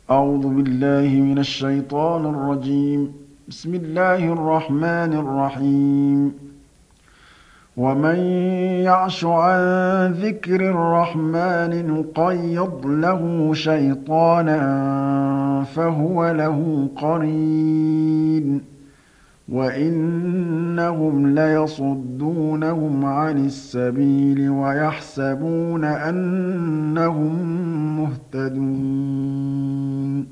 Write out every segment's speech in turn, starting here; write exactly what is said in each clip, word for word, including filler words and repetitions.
أعوذ بالله من الشيطان الرجيم. بسم الله الرحمن الرحيم. ومن يعش عن ذكر الرحمن نقيض له شيطانا فهو له قرين وإنهم ليصدونهم عن السبيل ويحسبون أنهم مهتدون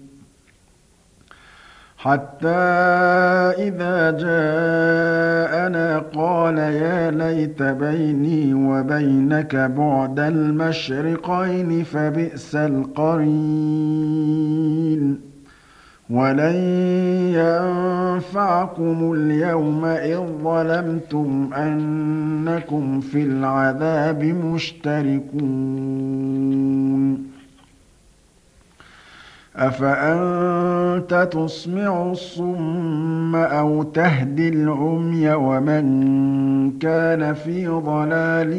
حتى إذا جاءنا قال يا ليت بيني وبينك بعد المشرقين فبئس القرين ولن ينفعكم اليوم إذ ظلمتم أنكم في العذاب مشتركون أفأنت تسمع الصم أو تهدي العمي ومن كان في ضلال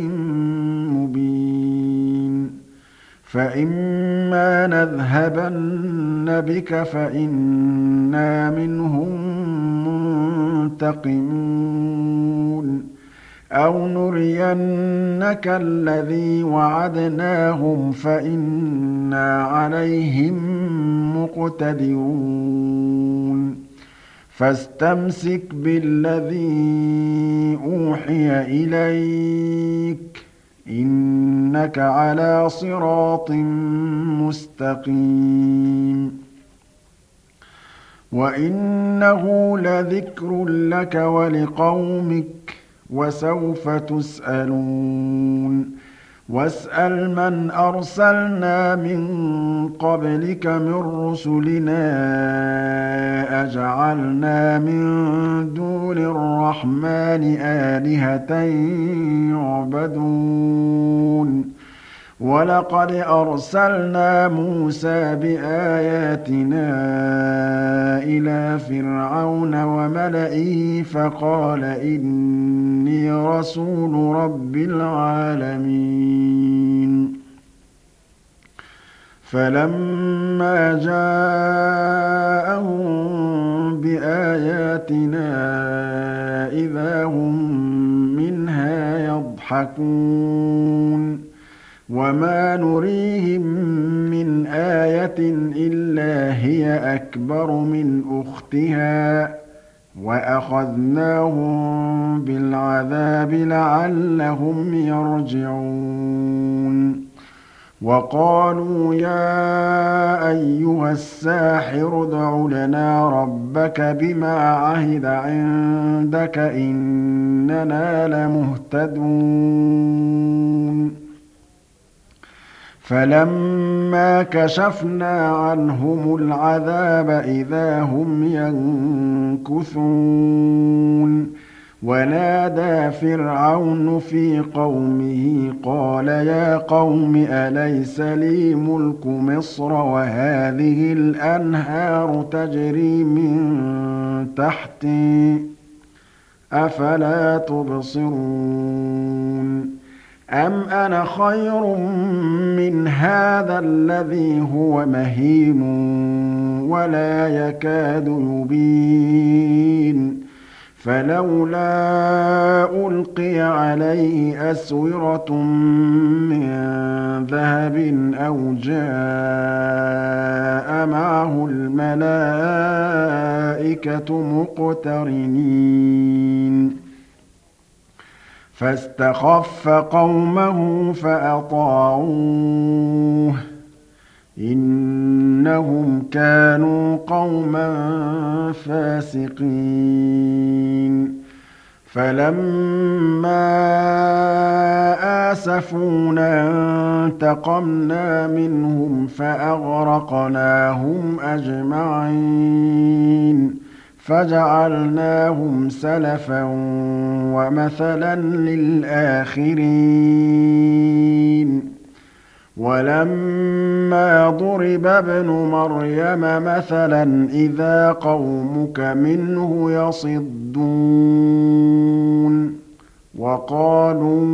مبين فإما نذهبن بك فإنا منهم منتقمون أو نرينك الذي وعدناهم فإنا عليهم مقتدرون فاستمسك بالذي أوحي إليك إنك على صراط مستقيم وإنه لذكر لك ولقومك وسوف تسألون واسأل من أرسلنا من قبلك من رسلنا أجعلنا من دون الرحمن آلهة يعبدون ولقد أرسلنا موسى بآياتنا إلى فرعون وملئه فقال إني رسول رب العالمين فلما جاءهم بآياتنا إذا هم منها يضحكون وما نريهم من آية إلا هي أكبر من أختها وأخذناهم بالعذاب لعلهم يرجعون وقالوا يا أيها الساحر ادع لنا ربك بما عهد عندك إننا لمهتدون فلما كشفنا عنهم العذاب إذا هم ينكثون ونادى فرعون في قومه قال يا قوم أليس لي ملك مصر وهذه الأنهار تجري من تحتي أفلا تبصرون أم أنا خير من هذا الذي هو مهين ولا يكاد يبين فلولا ألقي عليه أسورة من ذهب أو جاء معه الملائكة مقترنين فاستخف قومه فأطاعوه إنهم كانوا قوما فاسقين فلما آسفونا انتقمنا منهم فأغرقناهم أجمعين فجعلناهم سلفا ومثلا للآخرين ولما ضرب ابن مريم مثلا إذا قومك منه يصدون وقالوا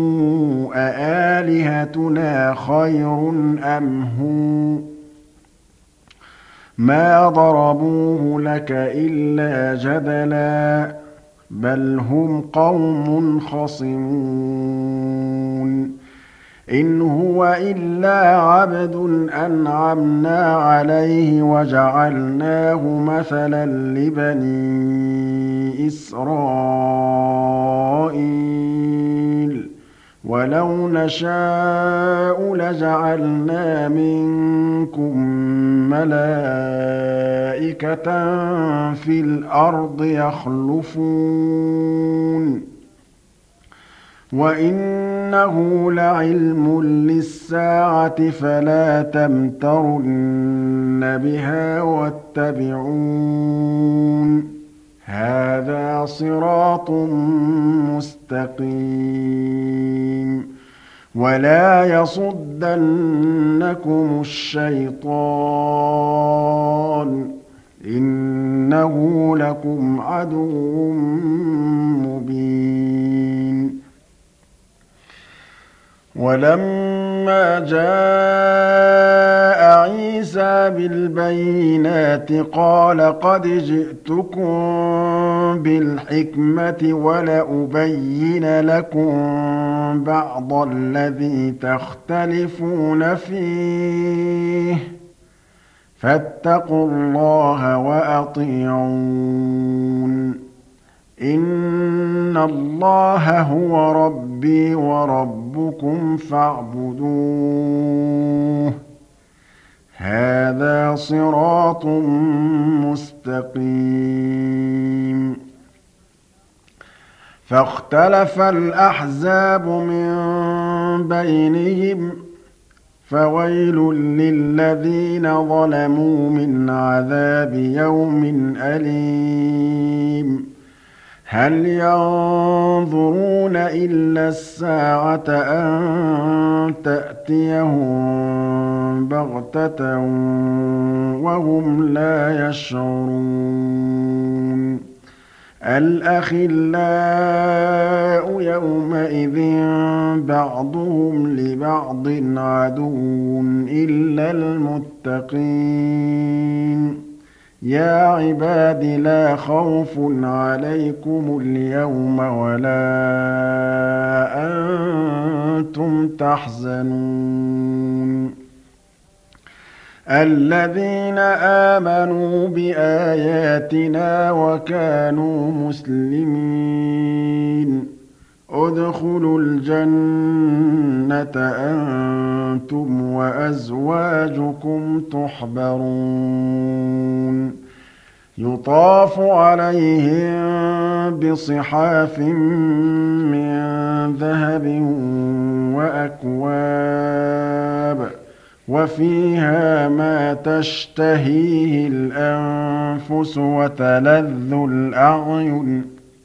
أآلهتنا خير أم هو مَا ضَرَبُوهُ لَكَ إِلَّا جَدَلًا بَلْ هُمْ قَوْمٌ خَصِمُونَ إِنْ هُوَ إِلَّا عَبْدٌ أَنْعَمْنَا عَلَيْهِ وَجَعَلْنَاهُ مَثَلًا لِّبَنِي إِسْرَائِيلَ وَلَوْ نَشَاءُ لَجَعَلْنَا مِنكُم مَّلَائِكَةً فِي الْأَرْضِ يَخْلُفُونَ وَإِنَّهُ لَعِلْمٌ لِّلسَّاعَةِ فَلَا تَمْتَرُنَّ بِهَا وَاتَّبِعُونِ هَٰذَا صِرَاطٌ مُّسْتَقِيمٌ وَلَا يَصُدَّنَّكُمُ الشَّيْطَانُ إِنَّهُ لَكُمْ عَدُوٌّ مُّبِينٌ وَلَمَّا جَاءَ عِيسَىٰ بِالْبَيِّنَاتِ قَالَ قَدْ جِئْتُكُم بِالْحِكْمَةِ وَلَأُبَيِّنَ لَكُم بَعْضَ الَّذِي تَخْتَلِفُونَ فِيهِ فَاتَّقُوا اللَّهَ وَأَطِيعُونِ إِنَّ اللَّهَ هُوَ رَبِّي وَرَبُّكُمْ فَاعْبُدُوهُ ۚ هَٰذَا صِرَاطٌ مُّسْتَقِيمٌ فَاخْتَلَفَ الْأَحْزَابُ مِن بَيْنِهِمْ ۖ فَوَيْلٌ لِّلَّذِينَ ظَلَمُوا مِنْ عَذَابِ يَوْمٍ أَلِيمٍ هَلْ يَنظُرُونَ إِلَّا السَّاعَةَ أَن تَأْتِيَهُم بَغْتَةً وَهُمْ لَا يَشْعُرُونَ الْأَخِلَّاءُ يَوْمَئِذٍ بَعْضُهُمْ لِبَعْضٍ عَدُوٌّ إِلَّا الْمُتَّقِينَ يَا عِبَادِ لَا خَوْفٌ عَلَيْكُمُ الْيَوْمَ وَلَا أَنتُمْ تَحْزَنُونَ الَّذِينَ آمَنُوا بِآيَاتِنَا وَكَانُوا مُسْلِمِينَ ادْخُلُوا الْجَنَّةَ أَنتُمْ وَأَزْوَاجُكُمْ تُحْبَرُونَ يُطَافُ عَلَيْهِم بِصِحَافٍ مِّن ذَهَبٍ وَأَكْوَابٍ وَفِيهَا مَا تَشْتَهِيهِ الْأَنفُسُ وَتَلَذُّ الْأَعْيُنُ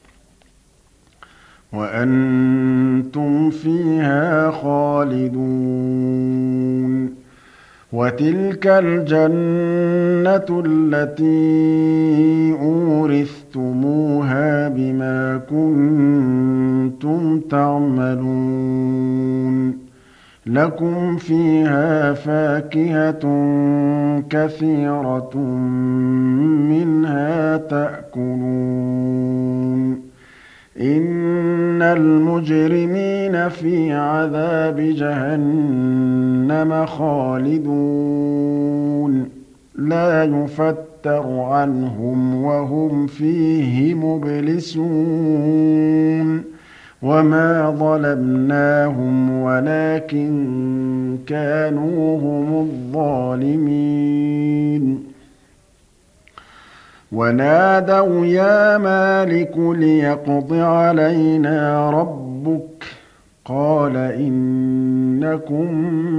وَأَنتُمْ فِيهَا خَالِدُونَ وَتِلْكَ الْجَنَّةُ الَّتِي أُورِثْتُمُوهَا بِمَا كُنتُمْ تَعْمَلُونَ لَكُمْ فِيهَا فَاكِهَةٌ كَثِيرَةٌ مِّنْهَا تَأْكُلُونَ إِنَّ الْمُجْرِمِينَ فِي عَذَابِ جَهَنَّمَ خَالِدُونَ لَا يُفَتَّرُ عَنْهُمْ وَهُمْ فِيهِ مُبْلِسُونَ وَمَا ظَلَمْنَاهُمْ وَلَٰكِن كَانُوا هُمُ الظَّالِمِينَ وَنَادَوْا يَا مَالِكُ لِيَقْضِ عَلَيْنَا رَبُّكَ قَالَ إِنَّكُم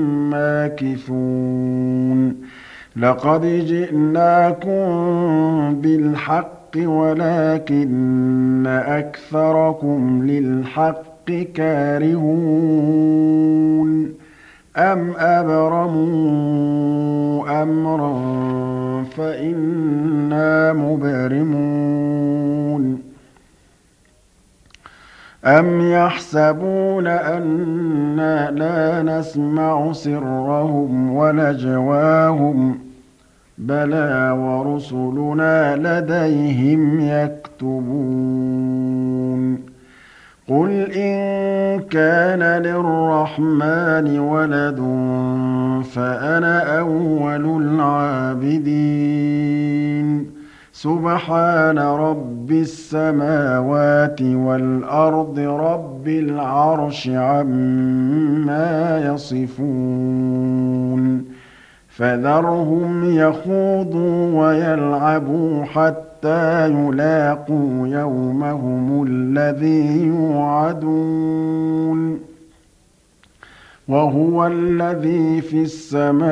مَّاكِثُونَ لَقَدْ جِئْنَاكُم بِالْحَقِّ وَلَٰكِنَّ أَكْثَرَكُمْ لِلْحَقِّ كَارِهُونَ أَمْ أَبْرَمُوا أَمْرًا فَإِنَّا مُبْرِمُونَ أَمْ يَحْسَبُونَ أَنَّا لَا نَسْمَعُ سِرَّهُمْ وَنَجْوَاهُمْ بَلَىٰ وَرُسُلُنَا لَدَيْهِمْ يَكْتُبُونَ قُلْ إِن كَانَ لِلرَّحْمَٰنِ وَلَدٌ فَأَنَا أَوَّلُ الْعَابِدِينَ سُبْحَانَ رَبِّ السَّمَاوَاتِ وَالْأَرْضِ رَبِّ الْعَرْشِ عَمَّا يَصِفُونَ فَذَرْهُمْ يَخُوضُوا وَيَلْعَبُوا حَتَّىٰ يُلَاقُوا يَوْمَهُمُ الَّذِي يُوعَدُونَ وَهُوَ الَّذِي فِي السَّمَاءِ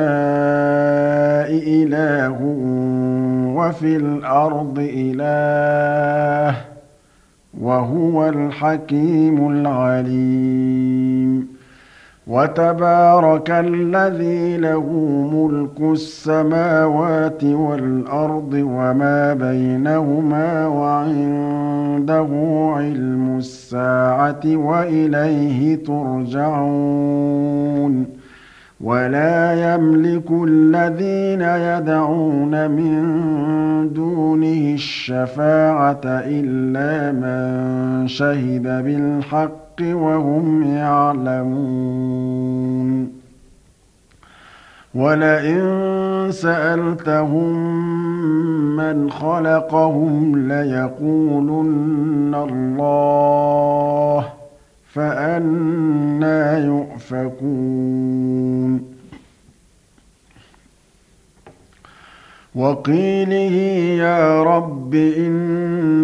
إِلَٰهٌ وَفِي الْأَرْضِ إِلَٰهٌ ۚ وَهُوَ الْحَكِيمُ الْعَلِيمُ وَتَبَارَكَ الَّذِي لَهُ مُلْكُ السَّمَاوَاتِ وَالْأَرْضِ وَمَا بَيْنَهُمَا وَعِندَهُ عِلْمُ السَّاعَةِ وَإِلَيْهِ تُرْجَعُونَ وَلَا يَمْلِكُ الَّذِينَ يَدْعُونَ مِن دُونِهِ الشَّفَاعَةَ إِلَّا مَن شَهِدَ بِالْحَقِّ وَهُمْ يَعْلَمُونَ وَلَئِن سَأَلْتَهُم مَّنْ خَلَقَهُمْ لَيَقُولُنَّ اللَّهُ فَأَنَّىٰ يُؤْفَكُونَ وَقِيلِهِ يَا رَبِّ إِنَّ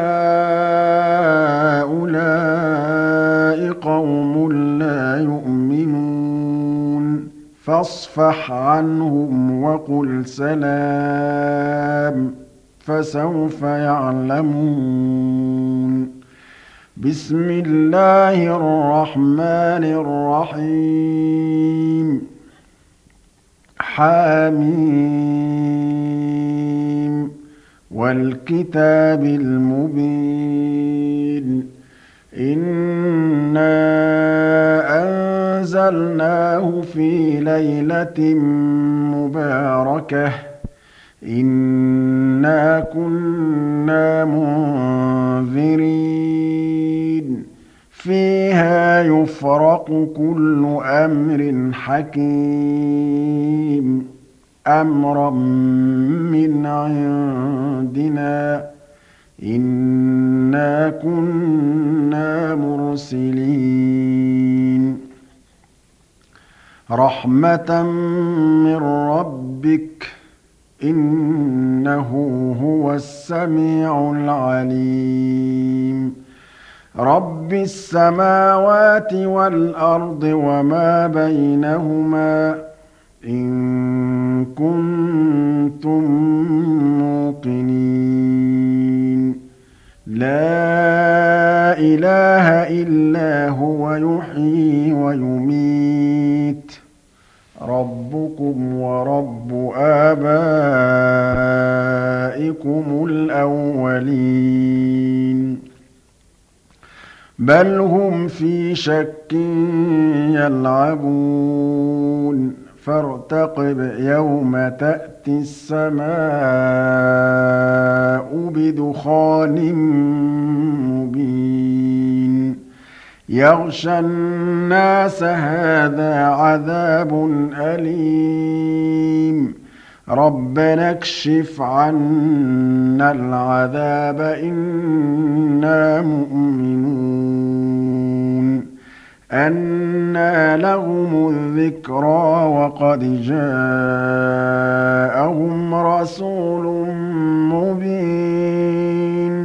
هَٰؤُلَاءِ قَوْمٌ لَّا يُؤْمِنُونَ فَاصْفَحْ عَنْهُمْ وَقُلْ سَلَامٌ فَسَوْفَ يَعْلَمُونَ بِسْمِ اللَّهِ الرَّحْمَٰنِ الرَّحِيمِ حم وَالْكِتَابِ الْمُبِينِ إِنَّا أَنزَلْنَاهُ فِي لَيْلَةٍ مُّبَارَكَةٍ إِنَّا كُنَّا مُنذِرِينَ فِيهَا يُفْرَقُ كُلُّ أَمْرٍ حَكِيمٍ أَمْرًا مِّنْ عِندِنَا إِنَّا كُنَّا مُرْسِلِينَ رَحْمَةً مِّن رَّبِّكَ إِنَّهُ هُوَ السَّمِيعُ الْعَلِيمُ رَبِّ السَّمَاوَاتِ وَالْأَرْضِ وَمَا بَيْنَهُمَا إِن كُنتُم مُّوقِنِينَ لَا إِلَٰهَ إِلَّا هُوَ يُحْيِي وَيُمِيتُ رَبُّكُمْ وَرَبُّ آبَائِكُمُ الْأَوَّلِينَ بَلْ هُمْ فِي شَكٍّ يَلْعَبُونَ فَارْتَقِبْ يَوْمَ تَأْتِي السَّمَاءُ بِدُخَانٍ مُّبِينٍ يَغْشَى النَّاسَ هَٰذَا عَذَابٌ أَلِيمٌ رَبَّنَا اكْشِفْ عَنَّا الْعَذَابَ إِنَّا مُؤْمِنُونَ أَنَّىٰ لَهُمُ الذِّكْرَىٰ وَقَدْ جَاءَهُمْ رَسُولٌ مُّبِينٌ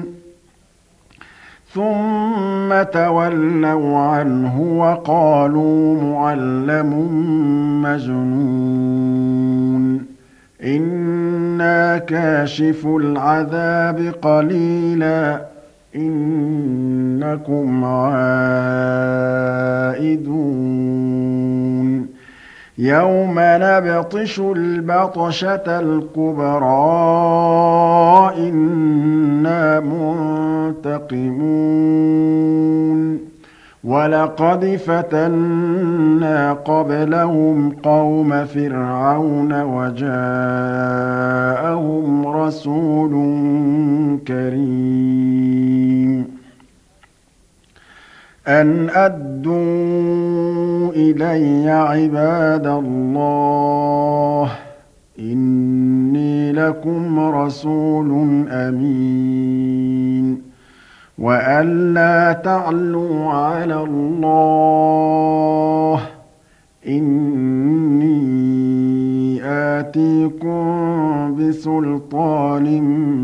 ثُمَّ تَوَلَّوْا عَنْهُ وَقَالُوا مُعَلَّمٌ مَّجْنُونٌ إِنَّا كَاشِفُو الْعَذَابِ قَلِيلًا إِنَّكُمْ عَائِدُونَ يَوْمَ نَبْطِشُ الْبَطْشَةَ الْكُبْرَىٰ إِنَّا مُنتَقِمُونَ وَلَقَدْ فَتَنَّا قَبْلَهُمْ قَوْمَ فِرْعَوْنَ وَجَاءَهُمْ رَسُولٌ كَرِيمٌ أَنْ أَدُّوا إِلَيَّ عِبَادَ اللَّهِ إِنِّي لَكُمْ رَسُولٌ أَمِينٌ وَأَن لَّا تَعْلُوا عَلَى اللَّهِ إِنِّي آتِيكُم بِسُلْطَانٍ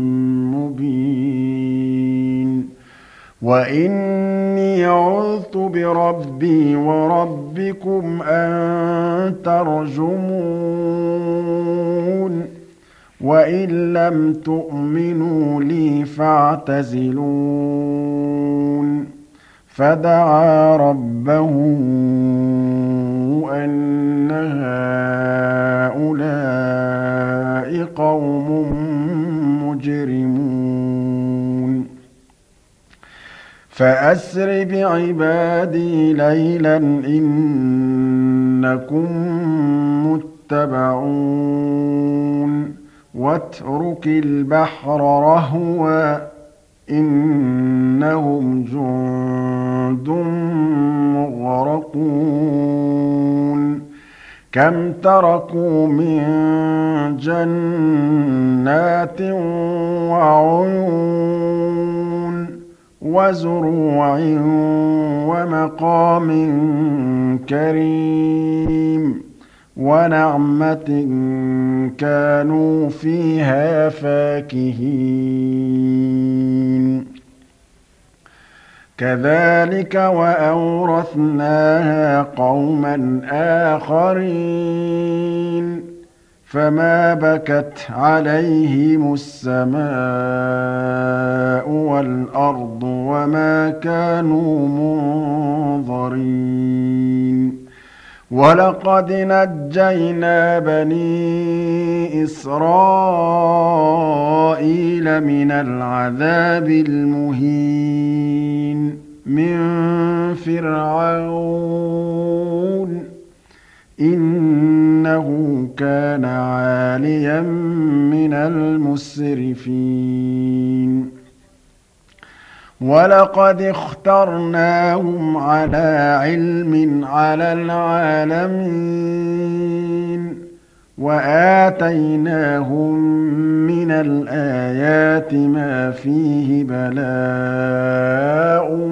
مُّبِينٍ وَإِنِّي عُذْتُ بِرَبِّي وَرَبِّكُمْ أَن تَرْجُمُونِ وَإِن لَّمْ تُؤْمِنُوا لِي فَاعْتَزِلُونِ فَدَعَا رَبَّهُ أَنَّ هَٰؤُلَاءِ قَوْمٌ مُّجْرِمُونَ فَأَسْرِ بِعِبَادِي لَيْلًا إِنَّكُم مُّتَّبَعُونَ وَاتْرُكِ الْبَحْرَ رَهْوًا ۖ إِنَّهُمْ جُندٌ مُّغْرَقُونَ كَمْ تَرَكُوا مِن جَنَّاتٍ وَعُيُونٍ وَزُرُوعٍ وَمَقَامٍ كَرِيمٍ وَنَعْمَةٍ كَانُوا فِيهَا فَاكِهِينَ كَذَٰلِكَ وَأَوْرَثْنَاهَا قَوْمًا آخَرِينَ فَمَا بَكَتْ عَلَيْهِمُ السَّمَاءُ وَالْأَرْضُ وَمَا كَانُوا مُنظَرِينَ وَلَقَدْ نَجَّيْنَا بَنِي إِسْرَائِيلَ مِنَ الْعَذَابِ الْمُهِينِ مِن فِرْعَوْنَ إِنَّهُ كَانَ عَالِيًا مِّنَ الْمُسْرِفِينَ وَلَقَدِ اخْتَرْنَاهُمْ عَلَىٰ عِلْمٍ عَلَى الْعَالَمِينَ وَآتَيْنَاهُم مِّنَ الْآيَاتِ مَا فِيهِ بَلَاءٌ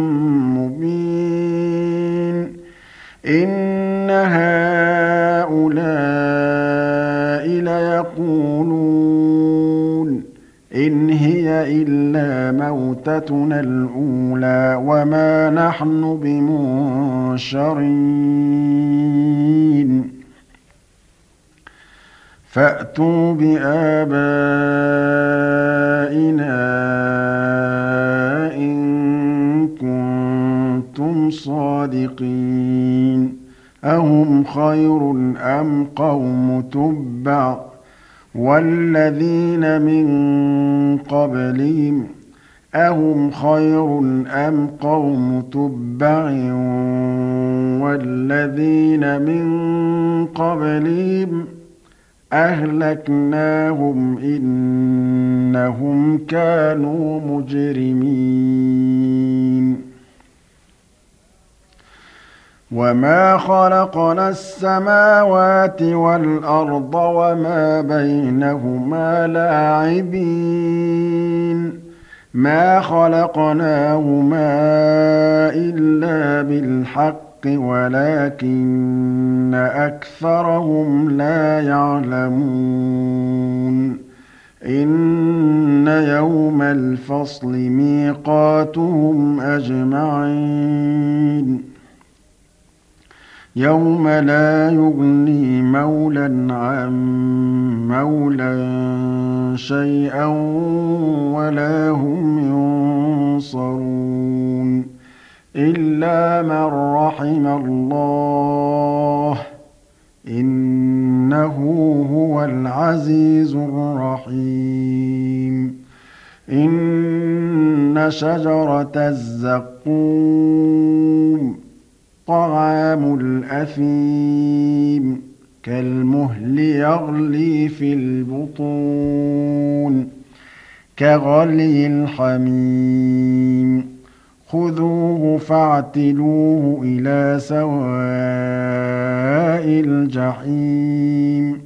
مُّبِينٌ إِنَّ هَٰؤُلَاءِ لَيَقُولُونَ إِنْ هِيَ إِلَّا مَوْتَتُنَا الْأُولَىٰ وَمَا نَحْنُ بِمُنشَرِينَ فَأْتُوا بِآبَائِنَا إِن كُنتُمْ صَادِقِينَ أَهُمْ خَيْرٌ أَمْ قَوْمُ تُبَّعٍ وَالَّذِينَ مِن قَبْلِهِمْ أَهُمْ خَيْرٌ أَمْ قَوْمُ تُبَّعٍ وَالَّذِينَ مِن قَبْلِهِمْ أَهْلَكْنَاهُمْ إِنَّهُمْ كَانُوا مُجْرِمِينَ وَمَا خَلَقْنَا السَّمَاوَاتِ وَالْأَرْضَ وَمَا بَيْنَهُمَا لَاعِبِينَ مَا خَلَقْنَاهُمَا إِلَّا بِالْحَقِّ وَلَٰكِنَّ أَكْثَرَهُمْ لَا يَعْلَمُونَ إِنَّ يَوْمَ الْفَصْلِ مِيقَاتُهُمْ أَجْمَعِينَ يَوْمَ لَا يُغْنِي مَوْلًى عَن مَّوْلًى شَيْئًا وَلَا هُمْ يُنصَرُونَ إِلَّا مَن رَّحِمَ اللَّهُ إِنَّهُ هُوَ الْعَزِيزُ الرَّحِيمُ إِنَّ شَجَرَتَ الزَّقُّومِ طَعَامُ الْأَثِيمِ كَالْمُهْلِ يَغْلِي فِي الْبُطُونِ كَغَلْيِ الْحَمِيمِ خُذُوهُ فَاعْتِلُوهُ إِلَىٰ سَوَاءِ الْجَحِيمِ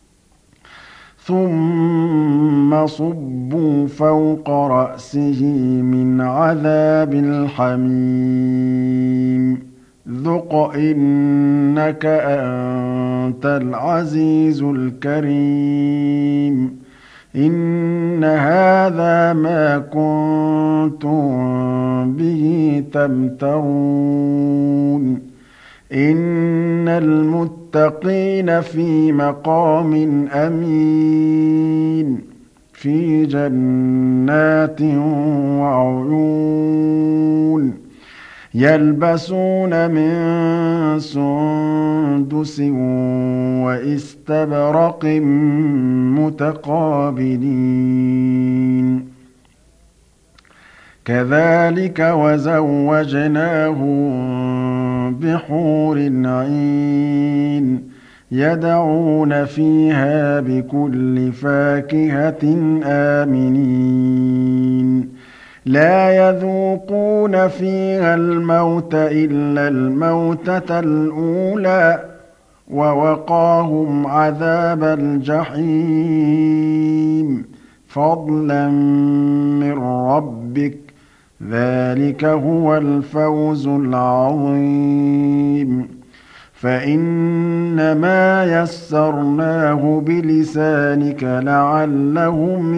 ثُمَّ صُبُّوا فَوْقَ رَأْسِهِ مِنْ عَذَابِ الْحَمِيمِ ذُقْ إِنَّكَ أَنتَ الْعَزِيزُ الْكَرِيمُ إِنَّ هَٰذَا مَا كُنتُم بِهِ تَمْتَرُونَ إِنَّ الْمُتَّقِينَ فِي مَقَامٍ أَمِينٍ فِي جَنَّاتٍ وَعُيُونٍ يَلْبَسُونَ مِن سُندُسٍ وَإِسْتَبْرَقٍ مُّتَقَابِلِينَ كَذَٰلِكَ وَزَوَّجْنَاهُم بِحُورٍ عِينٍ يَدْعُونَ فِيهَا بِكُلِّ فَاكِهَةٍ آمِنِينَ لَا يَذُوقُونَ فِيهَا الْمَوْتَ إِلَّا الْمَوْتَةَ الْأُولَىٰ وَوَقَاهُمْ عَذَابَ الْجَحِيمِ فَضْلًا مِّن رَّبِّكَ ۚ ذَٰلِكَ هُوَ الْفَوْزُ الْعَظِيمُ فَإِنَّمَا يَسَّرْنَاهُ بِلِسَانِكَ لَعَلَّهُمْ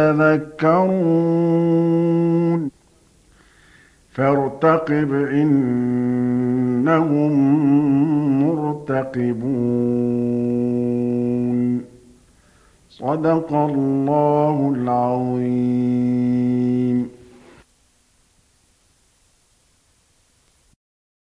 يَتَذَكَّرُونَ فَارْتَقِبْ إِنَّهُم مُّرْتَقِبُونَ صدق الله العظيم.